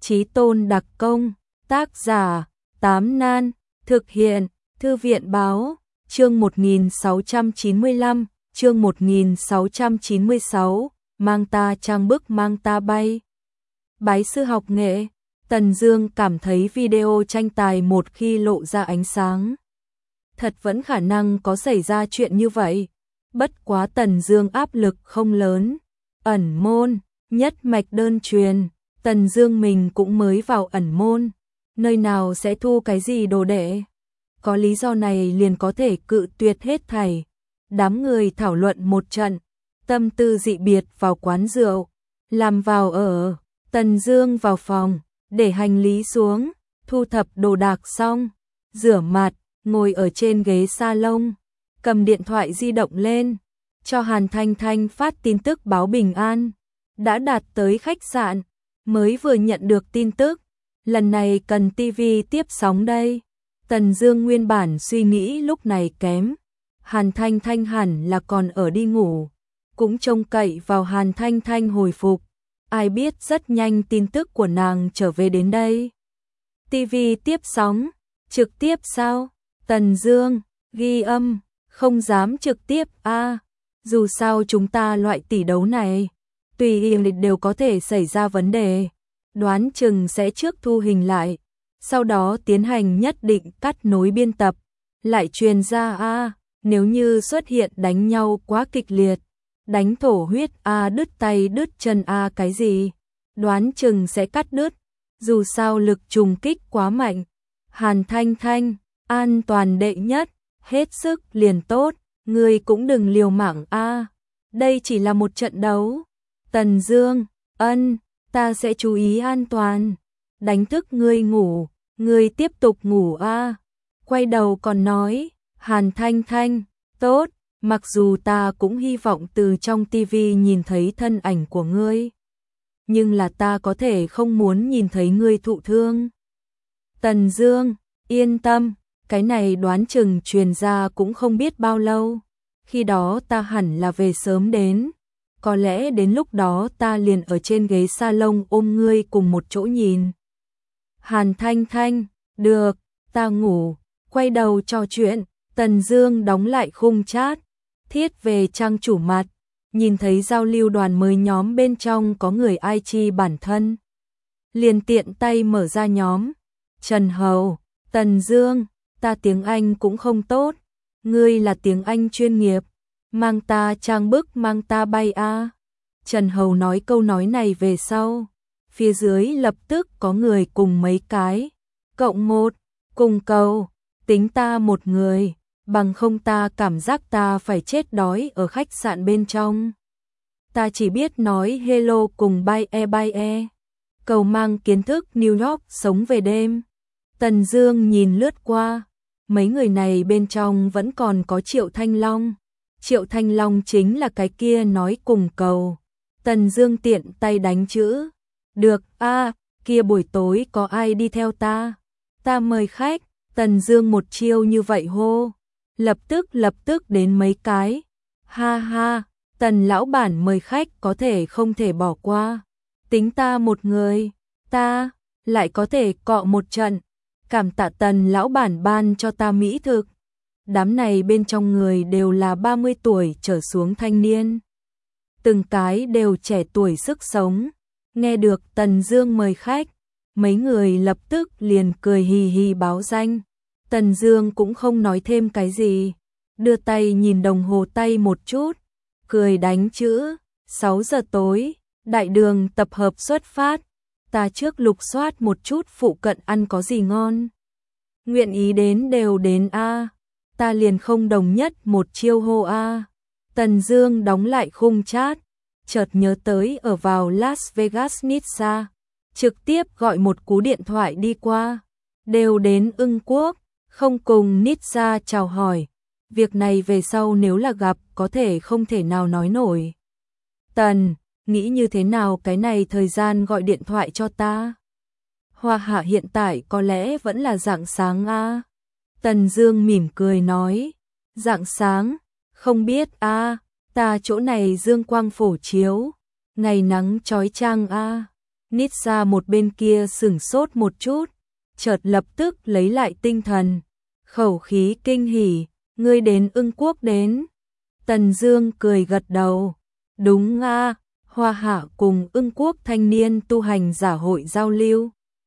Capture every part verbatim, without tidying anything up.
Chí Tôn đặc công, tác giả, Tám Nan, thực hiện, Thư viện báo, chương một nghìn sáu trăm chín mươi lăm, chương một nghìn sáu trăm chín mươi sáu, mang ta trang bức mang ta bay. Bái sư học nghệ, Tần Dương cảm thấy video tranh tài một khi lộ ra ánh sáng, thật vẫn khả năng có xảy ra chuyện như vậy. Bất quá Tần Dương áp lực không lớn, ẩn môn, nhất mạch đơn truyền, Tần Dương mình cũng mới vào ẩn môn, nơi nào sẽ thu cái gì đồ đệ. Có lý do này liền có thể cự tuyệt hết thảy. Đám người thảo luận một trận, tâm tư dị biệt vào quán rượu, làm vào ở, Tần Dương vào phòng, để hành lý xuống, thu thập đồ đạc xong, rửa mặt, ngồi ở trên ghế salon, cầm điện thoại di động lên, cho Hàn Thanh Thanh phát tin tức báo bình an, đã đạt tới khách sạn, mới vừa nhận được tin tức, lần này cần tivi tiếp sóng đây. Tần Dương nguyên bản suy nghĩ lúc này kém, Hàn Thanh Thanh hẳn là còn ở đi ngủ, cũng trông cậy vào Hàn Thanh Thanh hồi phục, ai biết rất nhanh tin tức của nàng trở về đến đây. Tivi tiếp sóng, trực tiếp sao? Tần Dương, ghi âm, không dám trực tiếp a, à, dù sao chúng ta loại tỷ đấu này, tùy ý đều có thể xảy ra vấn đề, đoán chừng sẽ trước thu hình lại, sau đó tiến hành nhất định cắt nối biên tập, lại truyền ra a, à, nếu như xuất hiện đánh nhau quá kịch liệt, đánh thổ huyết a, à, đứt tay đứt chân a, à, cái gì, đoán chừng sẽ cắt đứt, dù sao lực trùng kích quá mạnh. Hàn Thanh Thanh, an toàn đệ nhất, hết sức liền tốt, ngươi cũng đừng liều mạng a, à, đây chỉ là một trận đấu. Tần Dương, ân, ta sẽ chú ý an toàn, đánh thức ngươi ngủ, ngươi tiếp tục ngủ a. À. Quay đầu còn nói, Hàn Thanh Thanh, tốt, mặc dù ta cũng hy vọng từ trong tivi nhìn thấy thân ảnh của ngươi, nhưng là ta có thể không muốn nhìn thấy ngươi thụ thương. Tần Dương, yên tâm, cái này đoán chừng truyền ra cũng không biết bao lâu, khi đó ta hẳn là về sớm đến, có lẽ đến lúc đó ta liền ở trên ghế salon ôm ngươi cùng một chỗ nhìn. Hàn Thanh Thanh, được, ta ngủ, quay đầu trò chuyện, Tần Dương đóng lại khung chat, thiết về trang chủ mặt, nhìn thấy giao lưu đoàn mới nhóm bên trong có người i giê bản thân, liền tiện tay mở ra nhóm. Trần Hầu, Tần Dương, ta tiếng Anh cũng không tốt, ngươi là tiếng Anh chuyên nghiệp, mang ta trang bức mang ta bay a. À. Trần Hầu nói câu nói này về sau, phía dưới lập tức có người cùng mấy cái, cộng một, cùng cầu, tính ta một người, bằng không ta cảm giác ta phải chết đói ở khách sạn bên trong. Ta chỉ biết nói hello cùng bye e bye e, cầu mang kiến thức New York sống về đêm. Tần Dương nhìn lướt qua, mấy người này bên trong vẫn còn có Triệu Thanh Long. Triệu Thanh Long chính là cái kia nói cùng cầu. Tần Dương tiện tay đánh chữ. Được, a, à, kia buổi tối có ai đi theo ta? Ta mời khách. Tần Dương một chiêu như vậy hô. Lập tức lập tức đến mấy cái. Ha ha, Tần lão bản mời khách có thể không thể bỏ qua. Tính ta một người, ta lại có thể cọ một trận. Cảm tạ Tần lão bản ban cho ta mỹ thực. Đám này bên trong người đều là ba mươi tuổi trở xuống thanh niên. Từng cái đều trẻ tuổi sức sống. Nghe được Tần Dương mời khách, mấy người lập tức liền cười hì hì báo danh. Tần Dương cũng không nói thêm cái gì, đưa tay nhìn đồng hồ tay một chút, cười đánh chữ. Sáu giờ tối, đại đường tập hợp xuất phát. Ta trước lục soát một chút phụ cận ăn có gì ngon. Nguyện ý đến đều đến a, à. Ta liền không đồng nhất một chiêu hô a. À. Tần Dương đóng lại khung chat, chợt nhớ tới ở vào Las Vegas Nitsa, trực tiếp gọi một cú điện thoại đi qua, đều đến Ưng Quốc, không cùng Nitsa chào hỏi. Việc này về sau nếu là gặp có thể không thể nào nói nổi. Tần, nghĩ như thế nào cái này thời gian gọi điện thoại cho ta? Hoa hạ hiện tại có lẽ vẫn là rạng sáng a. À? Tần Dương mỉm cười nói, rạng sáng, không biết a, à, ta chỗ này dương quang phổ chiếu, ngày nắng chói chang a. À? Nitsa một bên kia sửng sốt một chút, chợt lập tức lấy lại tinh thần, khẩu khí kinh hỉ, ngươi đến Ưng Quốc đến. Tần Dương cười gật đầu, đúng a, Hoa Hạ cùng Ưng Quốc thanh niên tu hành giả hội giao lưu.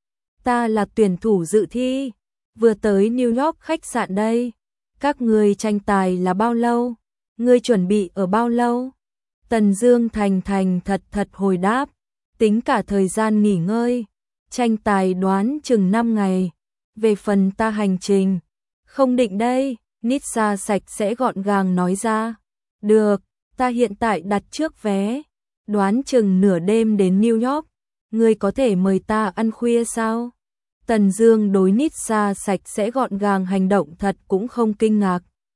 Ta là tuyển thủ dự thi, vừa tới New York khách sạn đây. Các ngươi tranh tài là bao lâu? Ngươi chuẩn bị ở bao lâu? Tần Dương thành thành thật thật hồi đáp, tính cả thời gian nghỉ ngơi, tranh tài đoán chừng năm ngày. Về phần ta hành trình, không định đây, Nitsa sạch sẽ gọn gàng nói ra. Được, ta hiện tại đặt trước vé, đoán chừng nửa đêm đến New York, ngươi có thể mời ta ăn khuya sao? Tần Dương đối Nitsa sạch sẽ gọn gàng hành động thật cũng không kinh ngạc.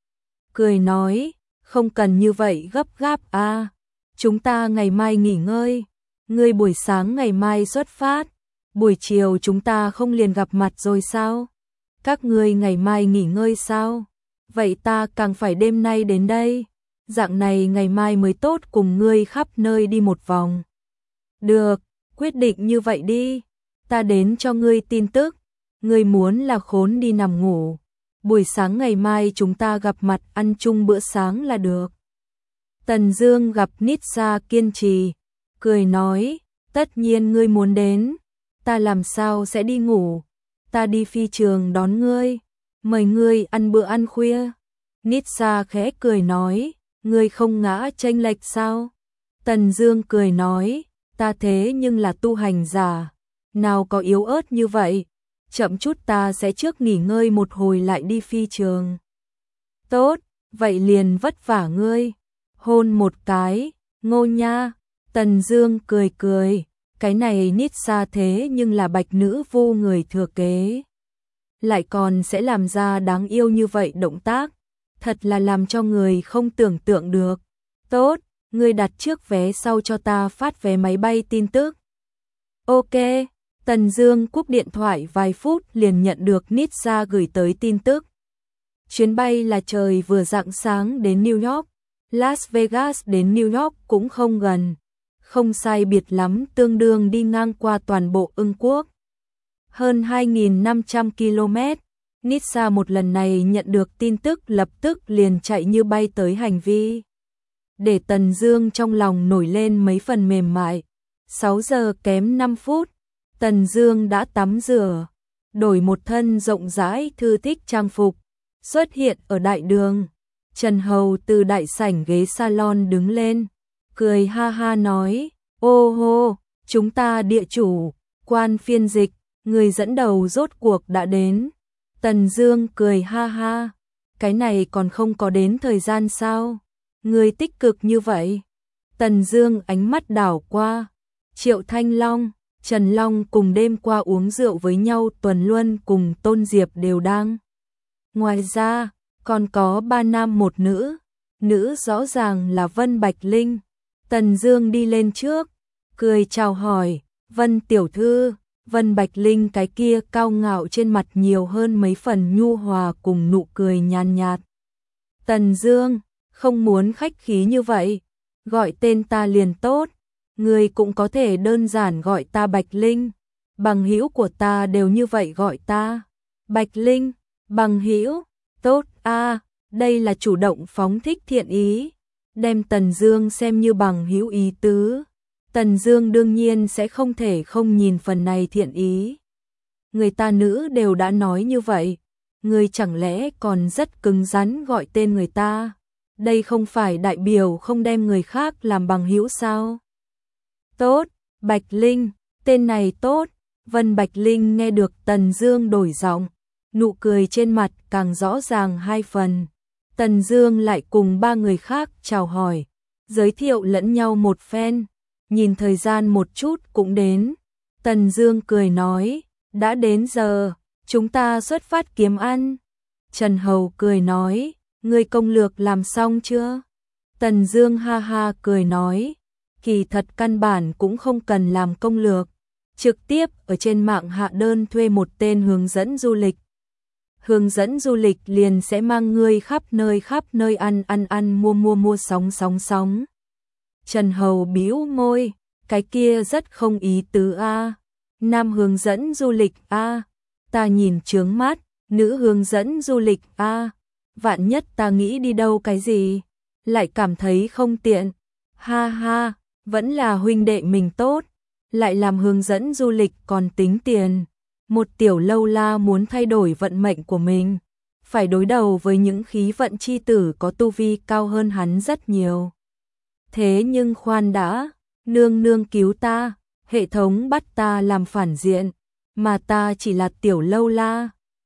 Cười nói, không cần như vậy gấp gáp a, chúng ta ngày mai nghỉ ngơi, ngươi buổi sáng ngày mai xuất phát, buổi chiều chúng ta không liền gặp mặt rồi sao? Các ngươi ngày mai nghỉ ngơi sao? Vậy ta càng phải đêm nay đến đây, dạng này ngày mai mới tốt cùng ngươi khắp nơi đi một vòng. Được, quyết định như vậy đi, ta đến cho ngươi tin tức, ngươi muốn là khốn đi nằm ngủ, buổi sáng ngày mai chúng ta gặp mặt ăn chung bữa sáng là được. Tần Dương gặp Nitsa kiên trì, cười nói, tất nhiên ngươi muốn đến, ta làm sao sẽ đi ngủ, ta đi phi trường đón ngươi, mời ngươi ăn bữa ăn khuya. Nitsa khẽ cười nói, ngươi không ngã chênh lệch sao? Tần Dương cười nói, ta thế nhưng là tu hành giả, nào có yếu ớt như vậy, chậm chút ta sẽ trước nghỉ ngơi một hồi lại đi phi trường. Tốt, vậy liền vất vả ngươi. Hôn một cái, Ngô nha. Tần Dương cười cười, cái này Nitsa thế nhưng là bạch nữ vô người thừa kế, lại còn sẽ làm ra đáng yêu như vậy động tác, thật là làm cho người không tưởng tượng được. Tốt, ngươi đặt trước vé sau cho ta phát vé máy bay tin tức. Ok, Tần Dương cúp điện thoại vài phút liền nhận được Nitsa gửi tới tin tức. Chuyến bay là trời vừa rạng sáng đến New York, Las Vegas đến New York cũng không gần, không sai biệt lắm tương đương đi ngang qua toàn bộ Ưng Quốc. Hơn hai nghìn năm trăm ki lô mét, Nitsa một lần này nhận được tin tức lập tức liền chạy như bay tới hành vi. Để Tần Dương trong lòng nổi lên mấy phần mềm mại. sáu giờ kém năm phút, Tần Dương đã tắm rửa, đổi một thân rộng rãi thư thích trang phục, xuất hiện ở đại đường. Trần Hầu từ đại sảnh ghế salon đứng lên, cười ha ha nói, ô hô, chúng ta địa chủ, quan phiên dịch, người dẫn đầu rốt cuộc đã đến. Tần Dương cười ha ha, cái này còn không có đến thời gian sao? Người tích cực như vậy. Tần Dương ánh mắt đảo qua, Triệu Thanh Long, Trần Long cùng đêm qua uống rượu với nhau, Tuần Luân cùng Tôn Diệp đều đang. Ngoài ra, còn có ba nam một nữ, nữ rõ ràng là Vân Bạch Linh. Tần Dương đi lên trước, cười chào hỏi, Vân tiểu thư. Vân Bạch Linh cái kia cao ngạo trên mặt nhiều hơn mấy phần nhu hòa cùng nụ cười nhàn nhạt. Tần Dương, không muốn khách khí như vậy, gọi tên ta liền tốt, người cũng có thể đơn giản gọi ta Bạch Linh, bằng hữu của ta đều như vậy gọi ta. Bạch Linh, bằng hữu, tốt a, à, đây là chủ động phóng thích thiện ý, đem Tần Dương xem như bằng hữu ý tứ. Tần Dương đương nhiên sẽ không thể không nhìn phần này thiện ý. Người ta nữ đều đã nói như vậy, người chẳng lẽ còn rất cứng rắn gọi tên người ta? Đây không phải đại biểu không đem người khác làm bằng hữu sao? Tốt, Bạch Linh, tên này tốt. Vân Bạch Linh nghe được Tần Dương đổi giọng, nụ cười trên mặt càng rõ ràng hai phần. Tần Dương lại cùng ba người khác chào hỏi, giới thiệu lẫn nhau một phen. Nhìn thời gian một chút cũng đến. Tần Dương cười nói, đã đến giờ, chúng ta xuất phát kiếm ăn. Trần Hầu cười nói, ngươi công lược làm xong chưa? Tần Dương ha ha cười nói, kỳ thật căn bản cũng không cần làm công lược, trực tiếp ở trên mạng hạ đơn thuê một tên hướng dẫn du lịch. Hướng dẫn du lịch liền sẽ mang ngươi khắp nơi khắp nơi ăn ăn ăn mua mua mua sóng sóng sóng. Trần Hầu bĩu môi, cái kia rất không ý tứ a. Nam hướng dẫn du lịch a, ta nhìn chướng mắt, nữ hướng dẫn du lịch a, vạn nhất ta nghĩ đi đâu cái gì, lại cảm thấy không tiện. Ha ha, vẫn là huynh đệ mình tốt, lại làm hướng dẫn du lịch còn tính tiền. Một tiểu lâu la muốn thay đổi vận mệnh của mình, phải đối đầu với những khí vận chi tử có tu vi cao hơn hắn rất nhiều. Thế nhưng khoan đã, nương nương cứu ta, hệ thống bắt ta làm phản diện, mà ta chỉ là tiểu lâu la,